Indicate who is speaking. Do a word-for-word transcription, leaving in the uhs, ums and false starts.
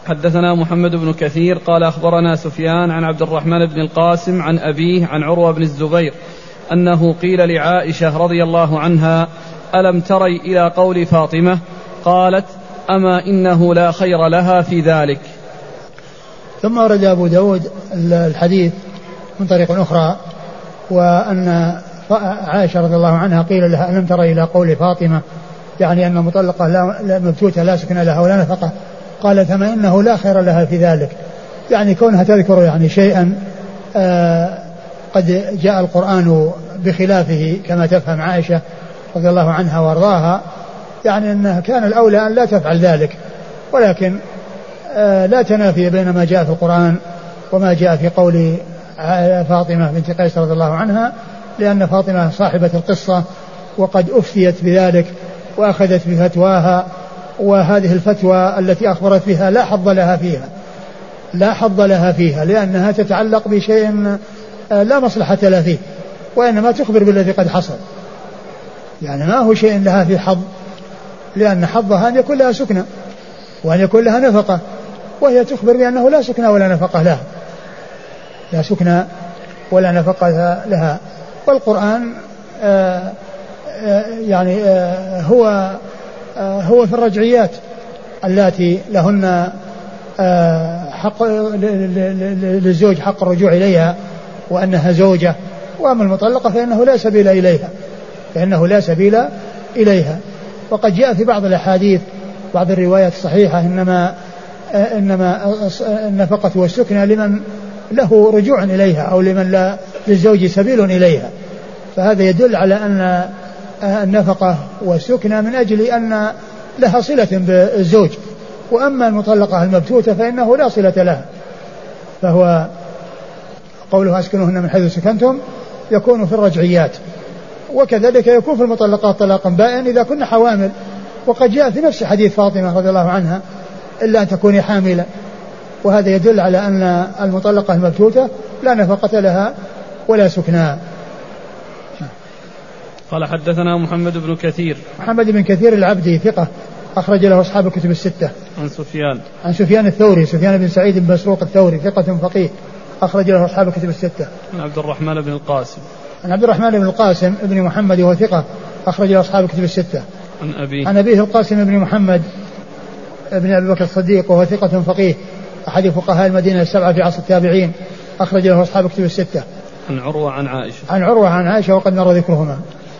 Speaker 1: حدثنا محمد بن كثير قال أخبرنا سفيان عن عبد الرحمن بن القاسم عن أبيه عن عروة بن الزبير أنه قيل لعائشة رضي الله عنها: ألم تري إلى قول فاطمة؟ قالت: أما إنه لا خير لها في ذلك.
Speaker 2: ثم ورد أبو داود الحديث من طريق أخرى، وأن عائشة رضي الله عنها قيل لها: ألم تري إلى قول فاطمة؟ يعني أن مطلقة لا مبتوتة لا سكن لها ولا نفقة. قالت: أما إنه لا خير لها في ذلك، يعني كونها تذكر يعني شيئا آه قد جاء القرآن بخلافه كما تفهم عائشة رضي الله عنها وارضاها، يعني أنها كان الأولى أن لا تفعل ذلك، ولكن آه لا تنافي بين ما جاء في القرآن وما جاء في قول فاطمة بنت قيس رضي الله عنها، لأن فاطمة صاحبة القصة وقد أفتيت بذلك وأخذت بفتواها، وهذه الفتوى التي أخبرت بها لا حظ لها فيها لا حظ لها فيها لأنها تتعلق بشيء لا مصلحة لها فيه، وإنما تخبر بالذي قد حصل، يعني ما هو شيء لها في حظ، لأن حظها أن يكون لها سكنة وأن يكون لها نفقة، وهي تخبر بأنه لا سكنة ولا نفقة لها لا سكنة ولا نفقة لها. والقرآن آآ آآ يعني آآ هو آآ هو في الرجعيات التي لهن حق للزوج حق الرجوع إليها وأنها زوجة، وأما المطلقة فإنه لا سبيل إليها فإنه لا سبيل إليها. وقد جاء في بعض الأحاديث بعض الروايات الصحيحة إنما إنما النفقة والسكنة لمن له رجوع إليها أو لمن لا للزوج سبيل إليها، فهذا يدل على أن النفقة والسكنة من أجل أن لها صلة بالزوج، وأما المطلقة المبتوتة فإنه لا صلة لها. فهو قوله أسكنوهن من حيث سكنتم يكون في الرجعيات، وكذلك يكون في المطلقات طلاقا بائن إذا كن حوامل، وقد جاء في نفس حديث فاطمة رضي الله عنها: إلا أن تكوني حاملا. وهذا يدل على أن المطلقة المبتوتة لا نفقة لها ولا سكنى.
Speaker 1: قال حدثنا محمد بن كثير
Speaker 2: محمد بن كثير العبدي ثقة أخرج له أصحاب الكتب الستة.
Speaker 1: عن سفيان
Speaker 2: عن سفيان الثوري سفيان بن سعيد بن مسروق الثوري ثقة فقيه أخرج له أصحاب الكتب الستة.
Speaker 1: عن عبد الرحمن بن القاسم
Speaker 2: عن عبد الرحمن بن القاسم ابن محمد وهو ثقة أخرج له أصحاب الكتب الستة.
Speaker 1: عن أبيه
Speaker 2: عن أبيه القاسم بن محمد ابن أبي بكر الصديق وهو ثقة فقيه أحد فقهاء المدينة السبعة في عصر التابعين أخرج له أصحاب الكتب الستة.
Speaker 1: عن عروة عن عائشة
Speaker 2: عن عروة عن عائشة وقد مر ذكرهما.